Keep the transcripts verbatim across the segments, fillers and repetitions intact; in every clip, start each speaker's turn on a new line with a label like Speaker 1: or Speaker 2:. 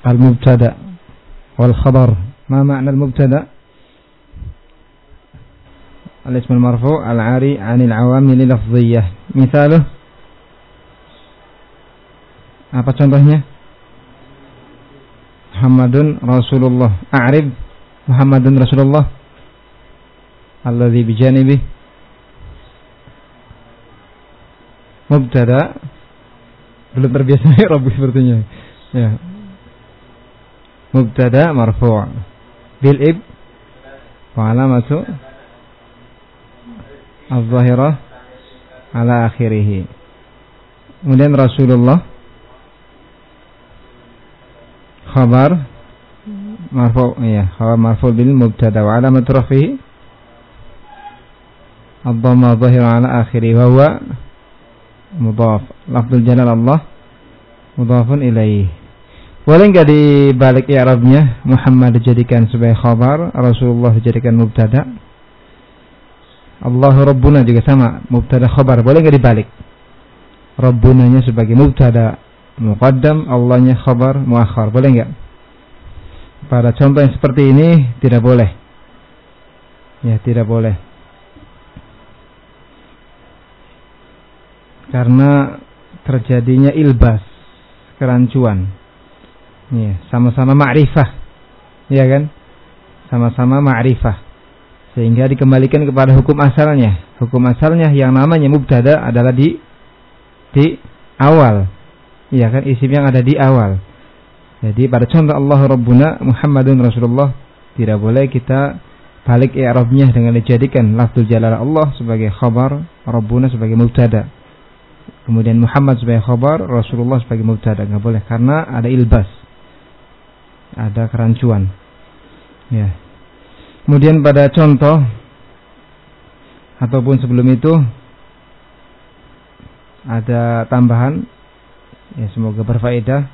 Speaker 1: al-mubtada wal khabar. Ma makna al-mubtada? Al-ism al-marfu' al-'ari 'anil 'awamil lafdhiyyah. Misaluh, apa contohnya? Muhammadun Rasulullah. A'rib Muhammadun Rasulullah alladhi bijanibi. Mubtada. Belum terbiasa Rabbi sepertinya. Ya. Mubtada marfu' bil ib wa alamatu al-zahirah ala akhirih. Kemudian Rasulullah khabar marfu', ya, khabar marfu' bil mubtada wa alamatu rafihi ad-dhamma zahira ala akhirih wa huwa mudhaf. Lafzul jalal Allah mudhafun ilaih. Boleh enggak dibalik i'rabnya? Muhammad dijadikan sebagai khabar, Rasulullah dijadikan mubtada. Allahu Rabbuna juga sama, mubtada khabar. Boleh enggak dibalik? Rabbunanya sebagai mubtada muqaddam, Allahnya khabar muakhar. Boleh enggak? Pada contoh yang seperti ini tidak boleh. Ya, tidak boleh. Karena terjadinya ilbas, kerancuan. Ya, sama-sama ma'rifah. Ya kan? Sama-sama ma'rifah. Sehingga dikembalikan kepada hukum asalnya. Hukum asalnya yang namanya mubtada adalah di di awal. Ya kan? Isim yang ada di awal. Jadi pada contoh Allahu Rabbuna Muhammadun Rasulullah, tidak boleh kita balik i'rabnya dengan dijadikan lafzul jalalah Allah sebagai khabar, Rabbuna sebagai mubtada. Kemudian Muhammad sebagai khabar, Rasulullah sebagai mubtada. Enggak boleh karena ada ilbas. Ada kerancuan. Ya. Kemudian pada contoh ataupun sebelum itu ada tambahan, ya, semoga berfaedah,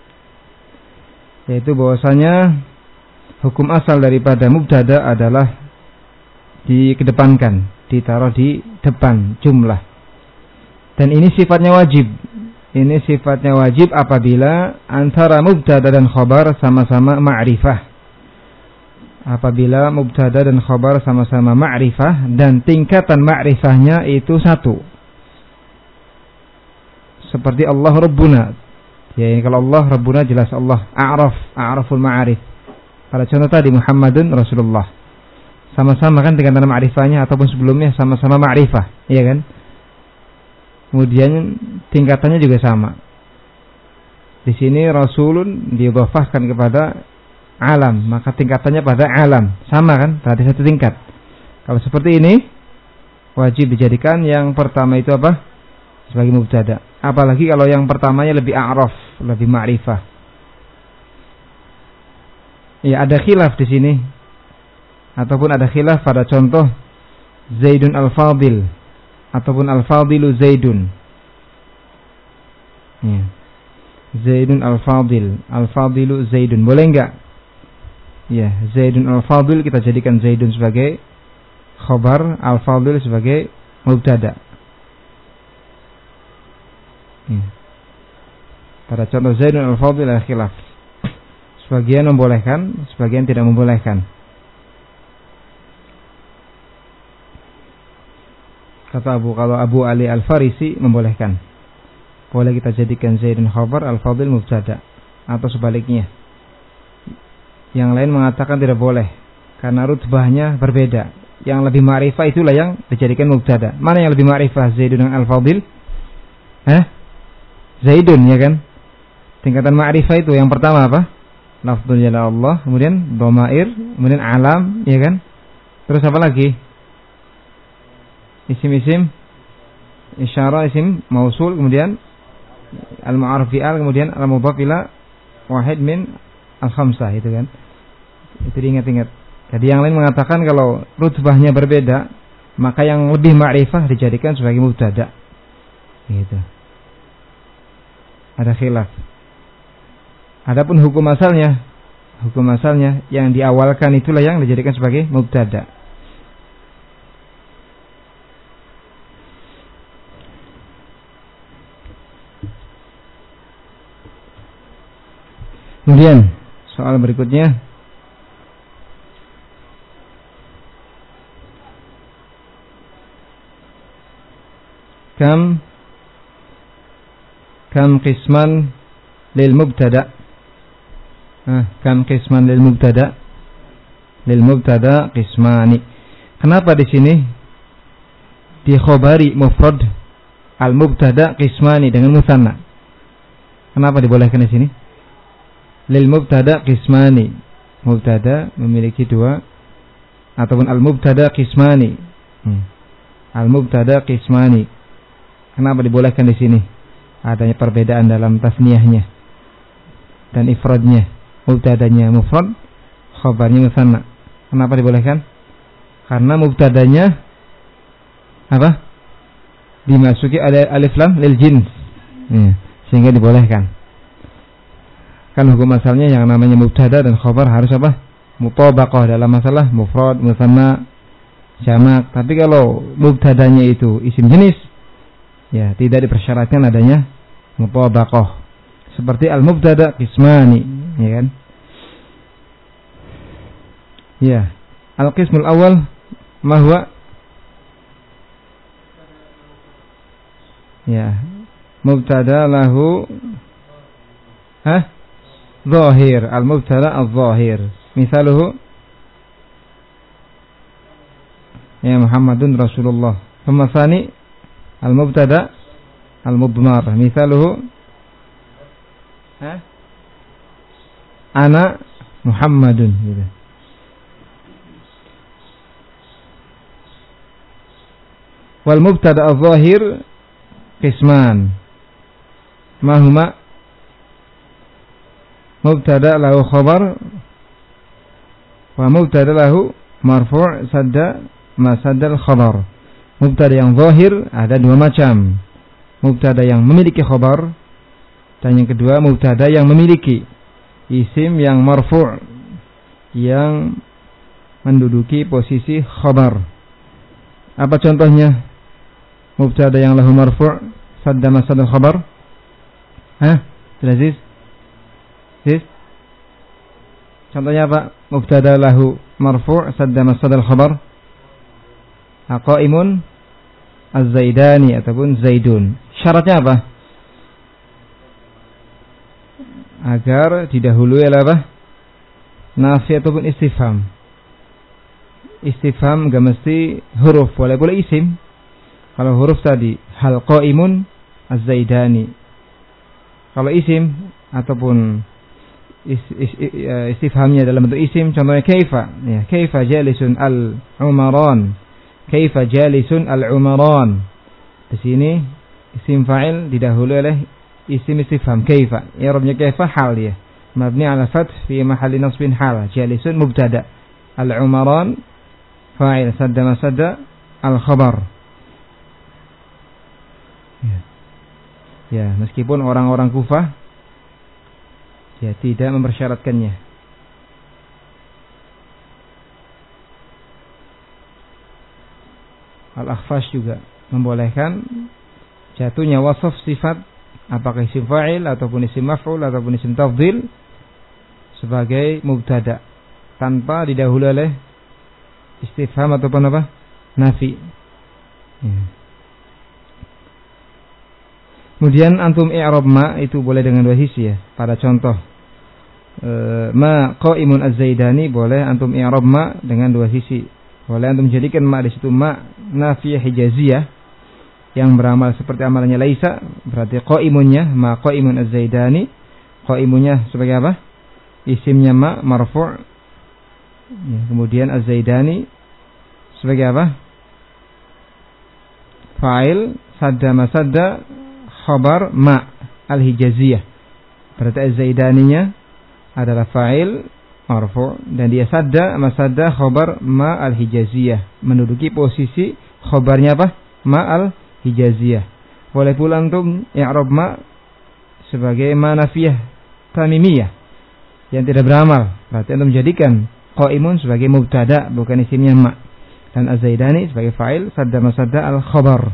Speaker 1: yaitu bahwasanya hukum asal daripada mubtada adalah dikedepankan, ditaruh di depan jumlah. Dan ini sifatnya wajib. Ini sifatnya wajib apabila antara mubtada dan khabar sama-sama ma'rifah. Apabila mubtada dan khabar sama-sama ma'rifah dan tingkatan ma'rifahnya itu satu. Seperti Allah Rabbuna. Ya, kalau Allah Rabbuna jelas Allah. A'raf, a'raful ma'arif. Pada contoh tadi Muhammadun Rasulullah. Sama-sama kan tingkatan ma'rifahnya ataupun sebelumnya sama-sama ma'rifah, iya kan? Kemudian tingkatannya juga sama. Di sini Rasulun diidhafahkan kepada alam, maka tingkatannya pada alam, sama kan? Berarti satu tingkat. Kalau seperti ini wajib dijadikan yang pertama itu apa? Sebagai mubtada. Apalagi kalau yang pertamanya lebih a'raf, lebih ma'rifah. Ya, ada khilaf di sini. Ataupun ada khilaf pada contoh Zaidun al-Fadil ataupun al-Fadilu Zaidun. Ya. Zaidun al-Fadil, al-Fadilu Zaidun. Boleh enggak? Ya, Zaidun al-Fadil kita jadikan Zaidun sebagai khabar, al-Fadil sebagai mubtada. Ya. Pada contoh Zaidun al-Fadil ada khilaf. Sebagian membolehkan, sebagian tidak membolehkan. Kata Abu, kalau Abu Ali Al-Farisi membolehkan. Boleh kita jadikan Zaidun khabar, Al-Fadil mubtada, atau sebaliknya. Yang lain mengatakan tidak boleh karena rutbahnya berbeda. Yang lebih ma'rifah itulah yang dijadikan mubtada. Mana yang lebih ma'rifah, Zaidun dan Al-Fadil? Hah? Zaidun, ya kan? Tingkatan ma'rifah itu yang pertama apa? Lafzul jalal Allah, kemudian dhamair, kemudian alam, ya kan? Terus apa lagi? Isim-isim isyarah, isim mausul, kemudian al-ma'aruf bi'al, kemudian al-mudhaf ila wahid min al-khamsah, itu kan. Itu diingat-ingat. Jadi yang lain mengatakan kalau rutbahnya berbeda, maka yang lebih ma'rifah dijadikan sebagai mubtada. Gitu. Ada khilaf. Adapun hukum asalnya, hukum asalnya yang diawalkan itulah yang dijadikan sebagai mubtada. Kemudian soal berikutnya, kam kam qisman lil mubtada. Ah, kam qisman lil mubtada. Lil mubtada qismani. Kenapa di sini di khobari mufrad al mubtada qismani dengan musanna? Kenapa dibolehkan di sini? Lil mubtada qismani. Mubtada memiliki dua, ataupun al mubtada qismani. Hmm. Al mubtada qismani. Kenapa dibolehkan di sini? Adanya perbedaan dalam tasniyahnya dan ifradnya. Mubtadanya mufrad, khabarnya musanna. Kenapa dibolehkan? Karena mubtadanya apa? Dimasuki oleh alif lam lil jins. Ya, sehingga dibolehkan. Kan hukum asalnya yang namanya mubtada dan khabar harus apa? Mutabaqah dalam masalah mufrad, musanna, jamak. Tapi kalau mubtadanya itu isim jenis, ya tidak dipersyaratkan adanya mutabaqah. Seperti al-mubtada qismani, ya kan? Ya, al-qismul awal ma huwa? Ya, mubtada lahu ha? Zahir, al-mubtada al-zahir. Misaluhu ya Muhammadun Rasulullah. Thumma al-mubtada al-mudmar. Misaluhu ha? Ana Muhammadun gitu. Wal mubtada al-zahir qisman. Ma huma? Mubtada lahu khabar wa mubtada lahu marfu' sadda ma sadda al-khabar. Mubtada yang zahir ada dua macam. Mubtada yang memiliki khabar, dan yang kedua mubtada yang memiliki isim yang marfu' yang menduduki posisi khabar. Apa contohnya? Mubtada yang lahu marfu' sadda ma sadda al-khabar. Hah? Aziz? Aziz? Contohnya apa? Mubtada lahu marfu' sadda ma sadda al-khabar. Aqaimun az-zaidani ataupun zaidun. Syaratnya apa? Agar didahului oleh apa? Nafi ataupun istifham. Istifham gak mesti huruf, boleh boleh isim. Kalau huruf tadi hal qaimun az-zaidani. Kalau isim ataupun is, is, istifhamnya dalam bentuk isim, contohnya kaifa, ya, kaifa jalisun al-umaran. Kaifa jalisun al-umaran. Di sini isim fa'il didahului oleh isim istifham kaifa. I'rabnya kaifa hal dia. Mabni 'ala fath fi mahalli nasbin hal. Jalisun mubtada. Al-umaran fa'il sadda ma sadda al-khabar. Ya. Ya, meskipun orang-orang Kufah ya tidak mempersyaratkannya. Al-Akhfash juga membolehkan jatuhnya wasaf sifat, apakah isim fa'il ataupun isim maf'ul ataupun isim tafdhil, sebagai mubtada tanpa didahului oleh istifham ataupun apa? Nafi. Ya. Kemudian antum i'rab ma itu boleh dengan dua sisi ya. Pada contoh e, ma qaimun az-zaidani boleh antum i'rab ma dengan dua sisi. Boleh antum jadikan ma di situ ma nafiyah hijaziyah yang beramal seperti amalannya laisa, berarti qaimunnya ma qaimun az-zaidani, qaimunnya sebagai apa? Isimnya ma marfu', ya, kemudian az-zaidani sebagai apa? Fa'il sadda ma sadda khabar ma al-hijaziyah. Berarti az-zaidaninya adalah fa'il marfu' dan dia sadda ma sadda khabar ma al-hijaziyah, menduduki posisi khabarnya apa? Ma al-hijaziyah. Boleh pula antum i'rab ma sebagai ma nafiyah tamimiyah yang tidak beramal. Berarti antum jadikan qaimun sebagai mubtada bukan isimnya ma, dan az-zaidani sebagai fa'il sadda ma sadda al-khabar.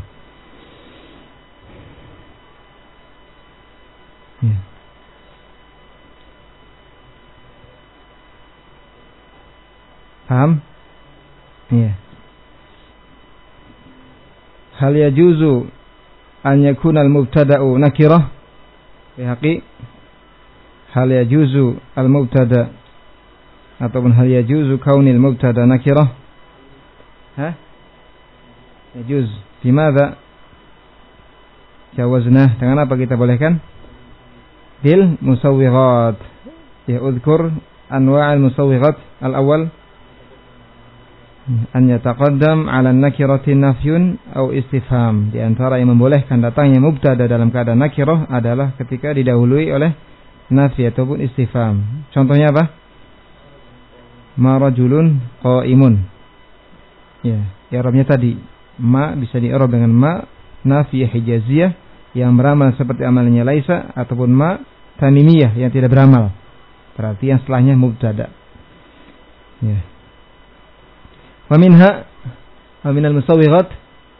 Speaker 1: Ya. Paham? Iya. Hal yajuzu an yakuna al-mubtada'u nakirah? Bihaqi hal yajuzu al-mubtada' ataupun hal yajuzu kaunil mubtada' nakirah? Hah? Yajuz. Bimadza? Jawaznah. Dengan apa kita bolehkan? Bil musawwighat. Ya, udhkur anwa' al-musawwighat. Al-awwal an yataqaddam 'ala an-nakirati nafyun aw istifham. Di antara yang membolehkan datangnya mubtada dalam keadaan nakirah adalah ketika didahului oleh nafi ataupun istifham. Contohnya apa? Ma rajulun qa'imun. Ya, i'rabnya tadi ma bisa di-i'rab dengan ma nafiyah hijaziyah yang beramal seperti amalnya laisa, ataupun ma tanimiyah yang tidak beramal. Berarti yang setelahnya mubtada. Ya. Wa minha wa minal musawwighat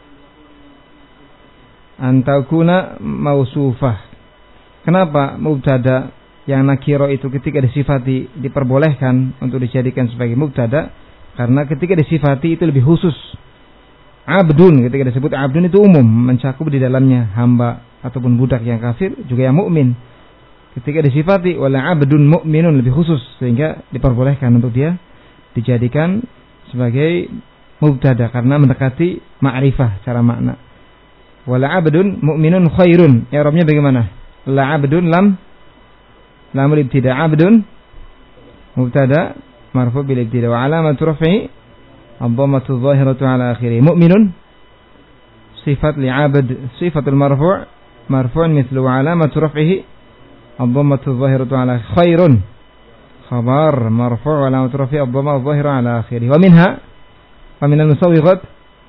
Speaker 1: an takuna mausufah. Kenapa mubtada yang nakiro itu ketika disifati diperbolehkan untuk dijadikan sebagai mubtada? Karena ketika disifati itu lebih khusus. Abdun, ketika disebut abdun itu umum, mencakup di dalamnya hamba ataupun budak yang kafir, juga yang mukmin. Ketika disifati oleh abdun mukminun lebih khusus, sehingga diperbolehkan untuk dia dijadikan sebagai mubtada karena mendekati ma'rifah cara makna. Wala abdun mu'minun khairun. I'rabnya bagaimana? La abdun lam lamul ibtida. Abdun mubtada marfu bil ibtida wa alamatu raf'i ad-dhammatu adh-dhahiratu ala akhirih. Mu'minun sifat li 'abd, sifatul marfu' marfu'un mithlu wa alamatu raf'ihi ad-dhammatu adh-dhahiratu ala khairun. Khabar marfu' wa alamatu raf'i ad-dhamma adh-dhahira ala akhirih. Wa minha wa min al-musawwighat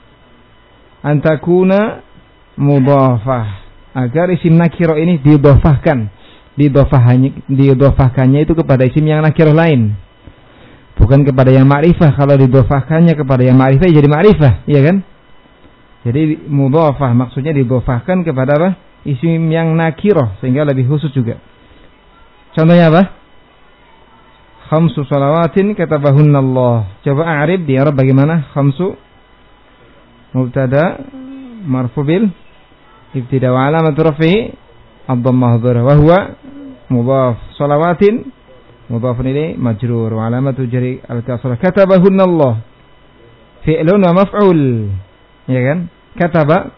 Speaker 1: an takuna mudhafah, agar isim nakirah ini didhafahkan. Didhafahkannya didhafahkannya itu kepada isim yang nakirah lain, bukan kepada yang ma'rifah. Kalau didhafahkannya kepada yang ma'rifah jadi ma'rifah, iya kan? Jadi mudhafah maksudnya didhafahkan kepada apa? Isim yang nakirah, sehingga lebih khusus juga. Contohnya apa? Khamsu salawatin katabahunna Allah. Coba a'rib di Arab bagaimana? Khamsu mubtada marfu bil ibtida wa alamatu raf'i ad-dhammah adh-dhahirah wa huwa mudhaf. Salawatin mudhafun ilayhi majrur wa alamatu jari al-kasrah. Katabahunna Allah fi'lun wa maf'ul. Ya kan? Kataba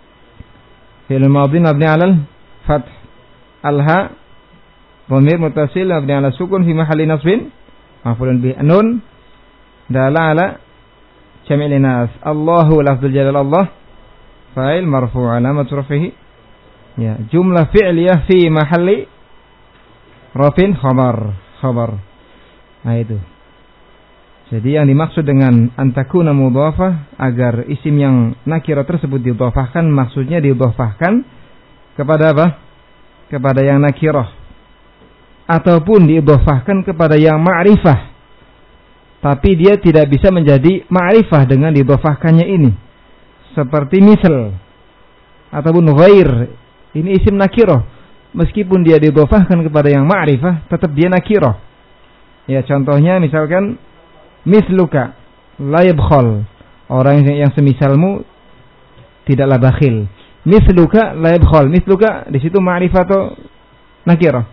Speaker 1: fi'lun madhi mabni 'ala al-fath. Al-ha dhamir muttasil mabni 'ala sukun fi mahalli nasbin maf'ulun bi. Nun dalla 'ala jam'il inas. Allahu lafzul jalal Allah fa'il marfu' 'alamatu raf'ihi ya jumlah fi'liyah fi mahalli rafin khabar khabar. Nah itu. Jadi yang dimaksud dengan antakuna mudhafah, agar isim yang nakirah tersebut didhafahkan, maksudnya didhafahkan kepada apa? Kepada yang nakirah, ataupun diidhafahkan kepada yang ma'rifah, tapi dia tidak bisa menjadi ma'rifah dengan diidhafahkannya ini. Seperti misal ataupun ghair, ini isim nakirah, meskipun dia diidhafahkan kepada yang ma'rifah, tetap dia nakirah. Ya, contohnya misalkan misluka la yabkhal, orang yang semisalmu tidaklah bakhil. Misluka la yabkhal, misluka di situ ma'rifah atau nakirah?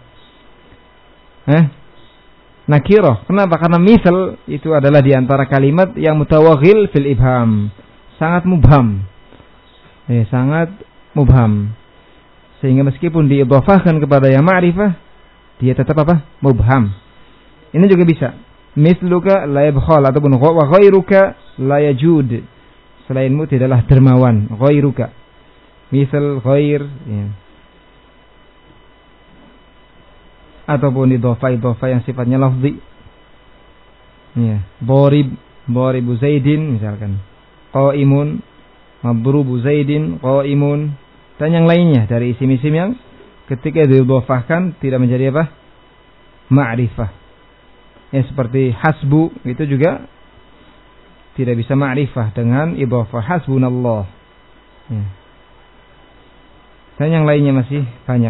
Speaker 1: Eh? Nakirah. Kenapa? Karena misal itu adalah di antara kalimat yang mutawaghil fil ibham, sangat mubham. Eh, sangat mubham. Sehingga meskipun diidhafahkan kepada yang ma'rifah, dia tetap apa? Mubham. Ini juga bisa. Misluka la yabkhal ataupun wa ghairuka la yajud. Selainmu tidaklah dermawan. Ghairuka. Misal ghair ya. Ataupun idhofah-idhofah yang sifatnya lafzi. Ya, dharib, dharibu Zaidin misalkan. Qaimun, madrubu Zaidin, qaimun, dan yang lainnya dari isim-isim yang ketika diidhofahkan tidak menjadi apa? Ma'rifah. Ya, seperti hasbu itu juga tidak bisa ma'rifah dengan idhofah. Hasbunallah. Ya. Dan yang lainnya masih banyak.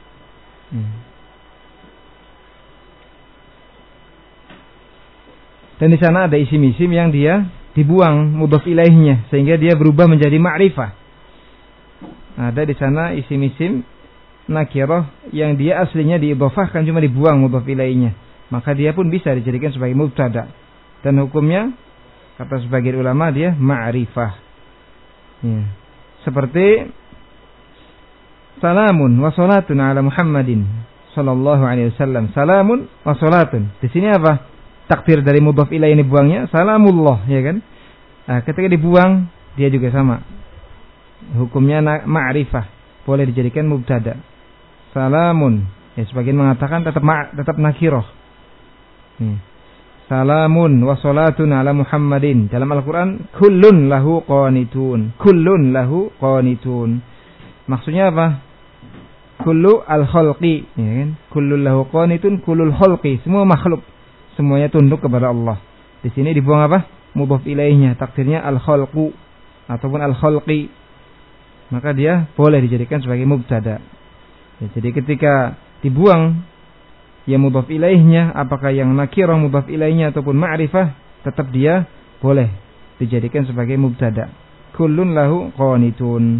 Speaker 1: Hmm. Dan di sana ada isim-isim yang dia dibuang mudhaf ilaihnya sehingga dia berubah menjadi ma'rifah. Ada di sana isim-isim nakirah yang dia aslinya diidhofahkan cuma dibuang mudhaf ilaihnya. Maka dia pun bisa dijadikan sebagai mubtada. Dan hukumnya kata sebagian ulama dia ma'rifah. Ya. Seperti salamun wa salatun ala Muhammadin sallallahu alaihi wasallam. Salamun wa salatun. Di sini apa? Takdir dari mudhaf ilaih ini buangnya salamullah, ya kan? Nah, ketika dibuang dia juga sama. Hukumnya ma'rifah, boleh dijadikan mubtada. Salamun. Ya, sebagian mengatakan tetap ma- tetap nakirah. Hmm. Salamun wa salatun ala Muhammadin. Dalam Al-Qur'an kullun lahu qanitun. Kullun lahu qanitun. Maksudnya apa? Kullu al-khalqi, ya kan? Kullun lahu qanitun, kullul khalqi, semua makhluk semuanya tunduk kepada Allah. Di sini dibuang apa? Mudhaf ilaihnya, takdirnya al-khalqu ataupun al-khalqi. Maka dia boleh dijadikan sebagai mubtada. Ya, jadi ketika dibuang ya mudhaf ilaihnya, apakah yang nakirah mudhaf ilaihnya ataupun ma'rifah, tetap dia boleh dijadikan sebagai mubtada. Kullun lahu qanitun.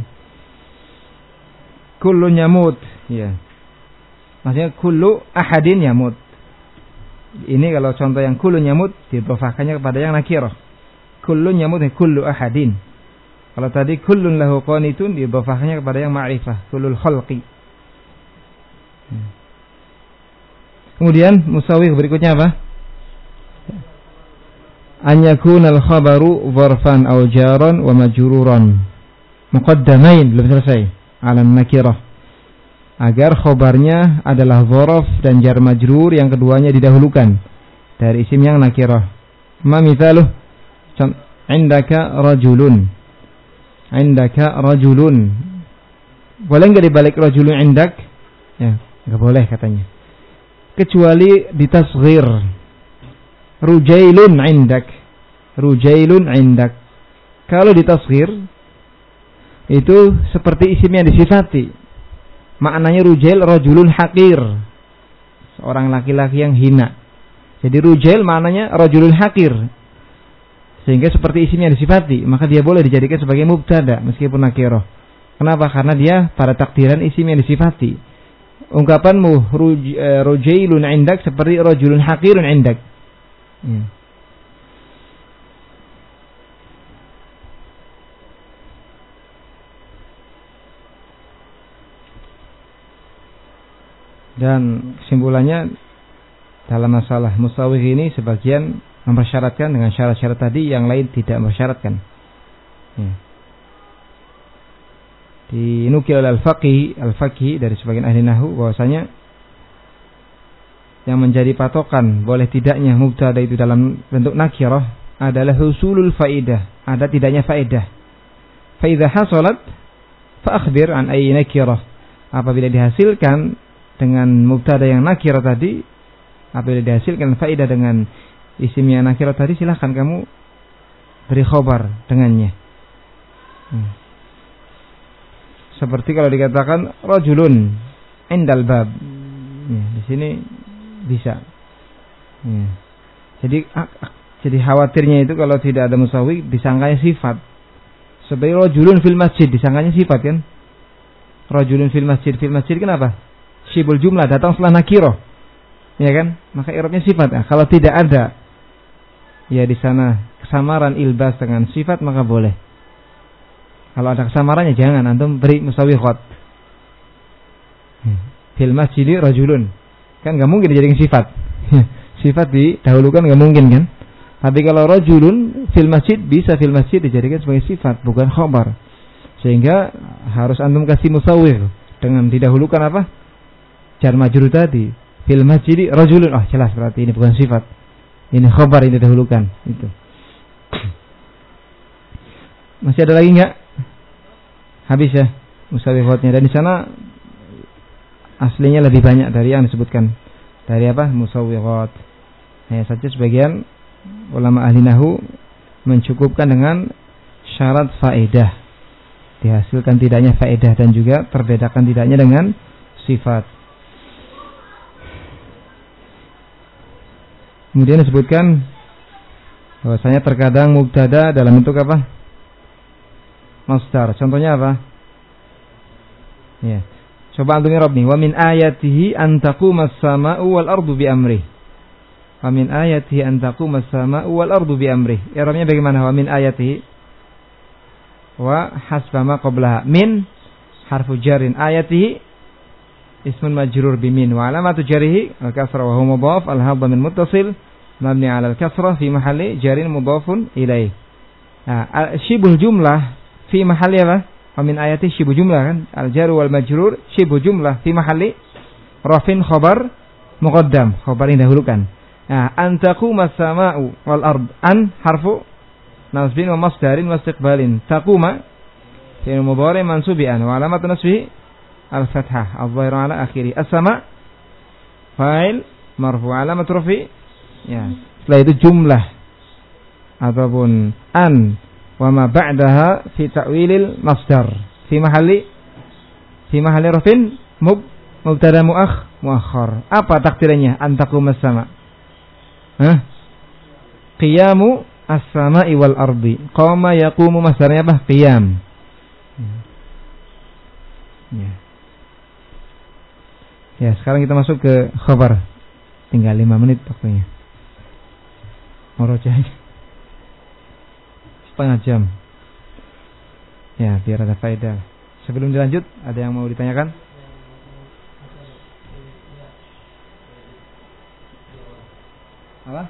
Speaker 1: Kullun yamut, ya. Maksudnya kullu ahadin yamut. Ini kalau contoh yang kullun yamut didhofahkannya kepada yang nakirah. Kullun yamut kullu ahadin. Kalau tadi kullun lahu qanitun didhofahkannya kepada yang ma'rifah, kullul khalqi. Kemudian musawwih berikutnya apa? An yakunal khabaru dharfan aw jaran wa majruran. Muqaddamain, belum selesai. Alam nakirah. Agar khobarnya adalah dzaraf dan jar majrur yang keduanya didahulukan dari isim yang nakirah. Ma mithaluh? Indaka rajulun. Indaka rajulun. Boleh enggak dibalik rajulun indak? Ya, enggak boleh katanya. Kecuali ditasghir. Rujailun indak. Rujailun indak. Kalau ditasghir itu seperti isim yang disifati. Maknanya rujail rajulun haqir, seorang laki-laki yang hina. Jadi rujail maknanya rajulun haqir, sehingga seperti isim yang disifati, maka dia boleh dijadikan sebagai mubtada meskipun nakirah. Kenapa? Karena dia pada takdiran isim yang disifati. Ungkapanmu rujailun indak seperti rajulun haqirun indak. Ya. Dan kesimpulannya dalam masalah musawwih ini sebagian mempersyaratkan dengan syarat-syarat tadi, yang lain tidak mempersyaratkan. Ya. Dinukil oleh Al-Faqih, Al-Faqih dari sebagian ahli nahwu bahwasanya yang menjadi patokan boleh tidaknya mubtada itu dalam bentuk nakirah adalah husulul faidah, ada tidaknya faedah. Fa idza hasalat fa akhbir an ayyi nakirah. Apabila dihasilkan dengan mubtada yang nakirah tadi, apabila dihasilkan faedah dengan isim yang nakirah tadi, silahkan kamu beri khabar dengannya. Hmm. Seperti kalau dikatakan rajulun indal bab, ya, di sini bisa. Ya. Jadi jadi khawatirnya itu kalau tidak ada musawwih disangkanya sifat. Seperti rajulun fil masjid disangkanya sifat kan? Rajulun fil masjid, fil masjid kenapa? Syibul jumlah datang setelah nakirah, ya kan? Maka i'rabnya sifat. Nah, kalau tidak ada ya di sana kesamaran ilbas dengan sifat, maka boleh. Kalau ada kesamarannya jangan antum beri musawwihat. Fil masjidi rajulun, kan nggak mungkin dijadikan sifat. Sifat didahulukan nggak mungkin kan? Tapi kalau rajulun fil masjid, bisa fil masjid dijadikan sebagai sifat, bukan khabar. Sehingga harus antum kasih musawwih dengan didahulukan apa? Jar majrur tadi, fil masjidi rajulun. Oh, jelas berarti ini bukan sifat. Ini khabar, ini dahulukan. Itu. Masih ada lagi enggak? Habis ya musawwihatnya. Dan di sana aslinya lebih banyak dari yang disebutkan. Dari apa? Musawwihat. Hanya saja sebagian ulama ahli nahwu mencukupkan dengan syarat faedah. Dihasilkan tidaknya faedah dan juga terbedakan tidaknya dengan sifat. Kemudian disebutkan Bahwasanya terkadang mubtada dalam bentuk apa? Masdar. Contohnya apa? Ya. Coba antum i'rab nih. Wa min ayatihi an taqumas sama'u wal ardu bi amrih. Wa min ayatihi an taqumas sama'u wal ardu bi amrih. I'rabnya bagaimana? Wa min ayatihi wa hasba ma qablaha. Min harfu jarin, ayatihi ismun majrur bi min wa alamatu jarihi al-kasra wa huwa mudhaf al-hadha min muttasil mabni 'ala al-kasrah fi mahalli jarin mudhafun ilaih. Nah, syibul jumlah fi mahalli apa? Wa min ayati syibul jumlah kan? Al-jar wal majrur syibul jumlah fi mahalli rafin khabar muqaddam, khabar yang dahulukan. Nah, an taqumas sama'u wal ard, an harfu nasbin wa masdarin wa istiqbalin. Taquma fi'il mudhari' mansubi an wa alamatu nasbihi al-fathah adh-dhahira 'ala akhirih. As-sama' fa'il marfu' alamatu rafi'. Ya, setelah itu jumlah ataupun an wa ma ba'daha fi ta'wilil masdar fi mahalli fi mahalli rafin mub mubtada muakh muakhar. Apa takdirnya? Antaqumas sama. Hah? Qiyamu as-sama'i wal ardi. Qama yaqumu masdarnya apa? Qiyam. Ya. Ya, sekarang kita masuk ke khabar. Tinggal lima menit waktunya. Murojaah setengah jam. Ya, biar ada faedah. Sebelum dilanjut, ada yang mau ditanyakan? Apa?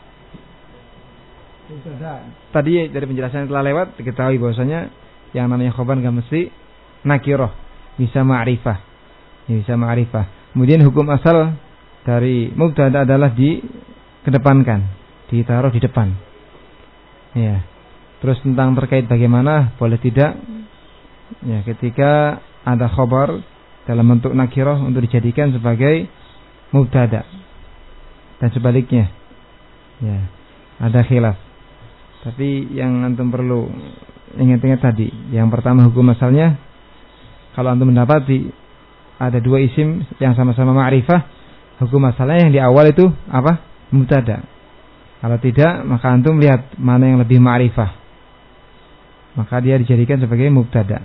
Speaker 1: Tadi dari penjelasan yang telah lewat diketahui bahwasanya yang namanya khobar enggak mesti nakirah, bisa ma'rifah. Ya, bisa ma'rifah. Kemudian hukum asal dari mubtada adalah dikedepankan, ditaruh di depan. Ya. Terus tentang terkait bagaimana boleh tidak ya ketika ada khabar dalam bentuk nakirah untuk dijadikan sebagai mubtada dan sebaliknya. Ya, ada khilaf. Tapi yang antum perlu ingat-ingat tadi, yang pertama hukum asalnya kalau antum mendapati ada dua isim yang sama-sama ma'rifah, hukum asalnya yang di awal itu apa? Mubtada. Kalau tidak, maka antum lihat mana yang lebih ma'rifah, maka dia dijadikan sebagai mubtada.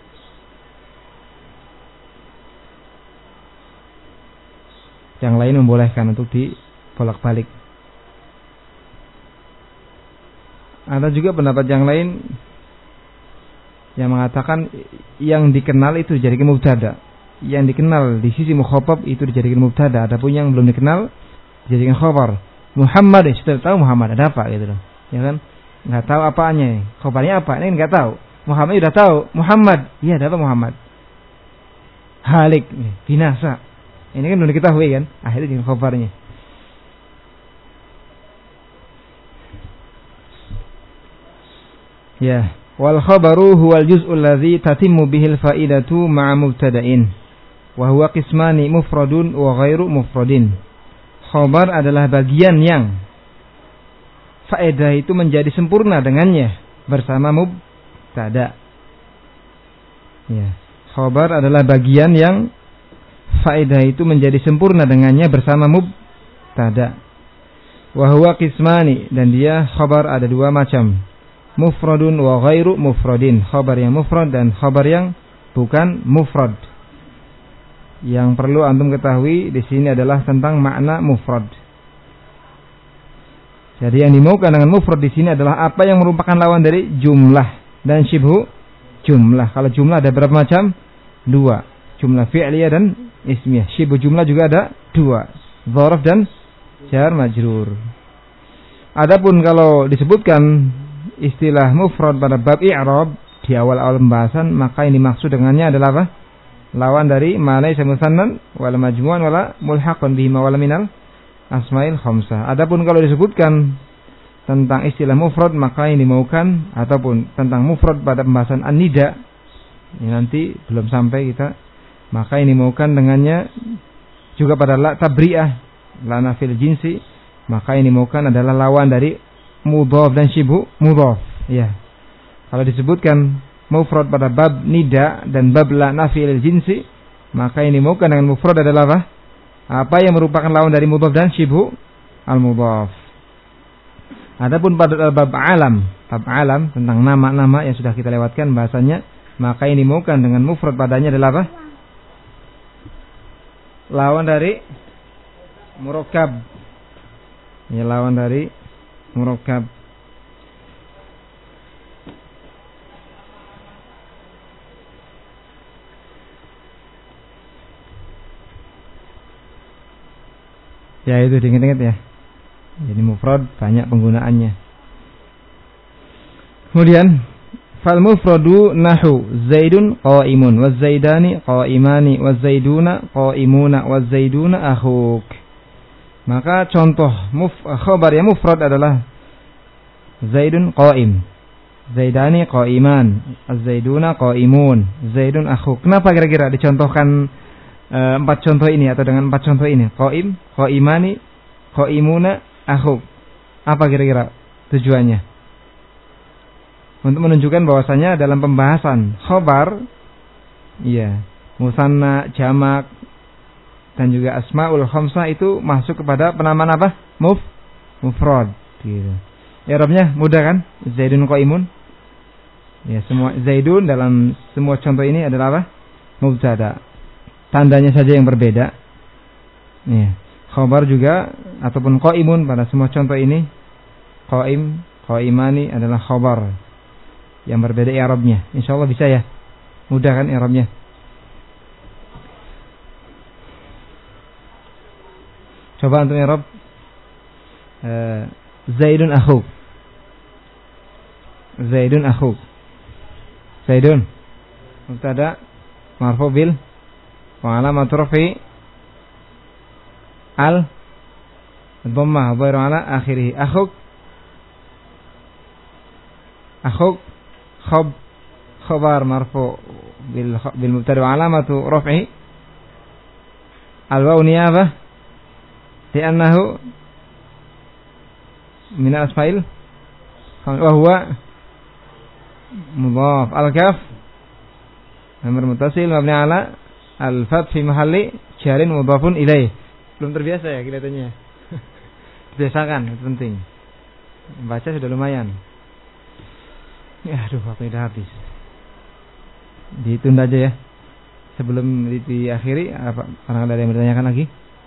Speaker 1: Yang lain membolehkan untuk dibolak-balik. Ada juga pendapat yang lain yang mengatakan yang dikenal itu dijadikan mubtada, yang dikenal di sisi mukhatab itu dijadikan mubtada, adapun yang belum dikenal dijadikan khabar. Muhammad, sudah tahu Muhammad ada apa gitu loh, ya kan? Nggak tahu apanya, khabarnya apa? Ini nggak tahu. Muhammad sudah tahu. Muhammad, iya ada apa Muhammad? Halik, binasa. Ini kan belum diketahui kan? Akhirnya dengan khabarnya. Ya, wal khabaru huwal juz'ul ladzi tatimmu bihil fa'idatu ma'a mubtada'in wa huwa qismani mufradun wa ghairu mufradin. Khabar adalah bagian yang faedah itu menjadi sempurna dengannya bersama mubtada. Ya, khabar adalah bagian yang faedah itu menjadi sempurna dengannya bersama mubtada. Wa huwa qismani, dan dia khabar ada dua macam. Mufradun wa ghairu mufradin, khabar yang mufrad dan khabar yang bukan mufrad. Yang perlu antum ketahui di sini adalah tentang makna mufrad. Jadi yang dimaukan dengan mufrad di sini adalah apa yang merupakan lawan dari jumlah dan syibhu jumlah. Kalau jumlah ada berapa macam? Dua. Jumlah fi'liyah dan ismiyah. Syibhu jumlah juga ada dua, dzaraf dan jar majrur. Adapun kalau disebutkan istilah mufrad pada bab i'rab di awal-awal pembahasan, maka yang dimaksud dengannya adalah apa? Lawan dari ma laysa musannan wala majmu'an wala mulhaqan bihi wala minal asmail khamsah. Adapun kalau disebutkan tentang istilah mufrad, maka yang dimaukan ataupun tentang mufrad pada pembahasan an-nida, ini nanti belum sampai kita, maka yang dimaukan dengannya juga pada la tabri'ah, la nafil jinsi, maka yang dimaukan adalah lawan dari mudhaf dan syibhu mudhaf. Ya. Kalau disebutkan mufrad pada bab nida dan bab la nafil jinsi, maka yang dimaukan dengan mufrad adalah apa? Apa yang merupakan lawan dari mudhaf dan syibhu al-mudhaf. Adapun pada bab alam, bab alam tentang nama-nama yang sudah kita lewatkan bahasanya, maka ini dimaukan dengan mufrad padanya adalah apa? Lawan dari murakkab. Ya, lawan dari murakkab. Ya, itu diingat-ingat ya. Jadi mufrad banyak penggunaannya. Kemudian fal mufradu nahu Zaidun qa'imun waz Zaidani qa'imani waz Zaiduna qa'imuna waz Zaiduna akhuk. Maka contoh muf khabar yang mufrad adalah Zaidun qa'im, Zaidani qa'iman, az Zaiduna qa'imun, Zaidun akhuk. Kenapa kira-kira dicontohkan e, empat contoh ini atau dengan empat contoh ini? Qa'im, qa'imani, qa'imuna, akhuk. Apa kira-kira tujuannya? Untuk menunjukkan bahwasanya dalam pembahasan khabar, iya, musanna, jamak dan juga asmaul khamsah itu masuk kepada penamaan apa? Muf, mufrad. Gitu. I'rabnya mudah kan? Zaidun qaimun. Ya, semua Zaidun dalam semua contoh ini adalah apa? Mubtada. Tandanya saja yang berbeda. Iya. Khabar juga ataupun qaimun pada semua contoh ini, qaim, qaimani adalah khabar yang berbeda i'rabnya. Insyaallah bisa ya. Mudah kan i'rabnya? Coba untuk i'rab uh, Zaidun akhuk. Zaidun akhuk. Zaidun mubtada marfu bil wa alamat rafi al dhammah dhairu ala akhirih. Akhuk akhuk khab khabar marfu bil bil mubtada wa alamatu raf'i al waw niyabah li'annahu min asfa'il wa huwa mudhaf. Al kaf amr muttasil mabni ala al fath fi mahalli jarin mudhafun ilaih. Belum terbiasa ya kelihatannya. Biasakan, itu penting. Baca sudah lumayan. Ya, aduh, waktunya udah habis. Ditunda aja ya. Sebelum di, diakhiri, apa orang ada yang bertanyakan lagi?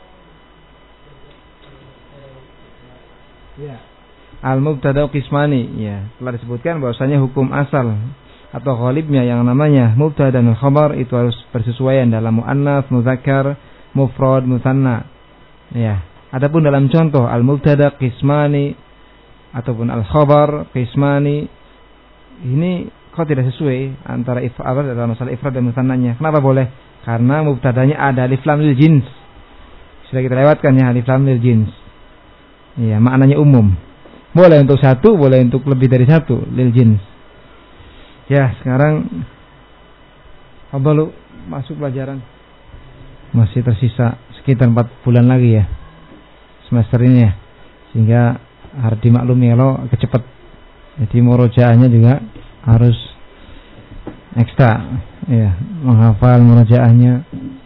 Speaker 1: Ya. Al-mubtada qismani, ya. Telah disebutkan bahwasanya hukum asal atau ghalibnya yang namanya mubtada dan khabar itu harus bersesuaian dalam muannats, muzakkar, mufrad, musanna. Ya. Adapun dalam contoh al-mubtada qismani ataupun al-khabar qismani, ini kok tidak sesuai antara ifrad dalam masalah ifrad dan musannanya. Kenapa boleh? Karena mubtadanya ada alif lam lil jins. Sudah kita lewatkan ya, alif lam lil jins. Iya, maknanya umum. Boleh untuk satu, boleh untuk lebih dari satu lil jins. Ya, sekarang apa lu masuk pelajaran? Masih tersisa sekitar empat bulan lagi ya semester ini ya, sehingga harus dimaklumi kalau kecepat. Jadi murojaahnya juga harus ekstra ya, menghafal murojaahnya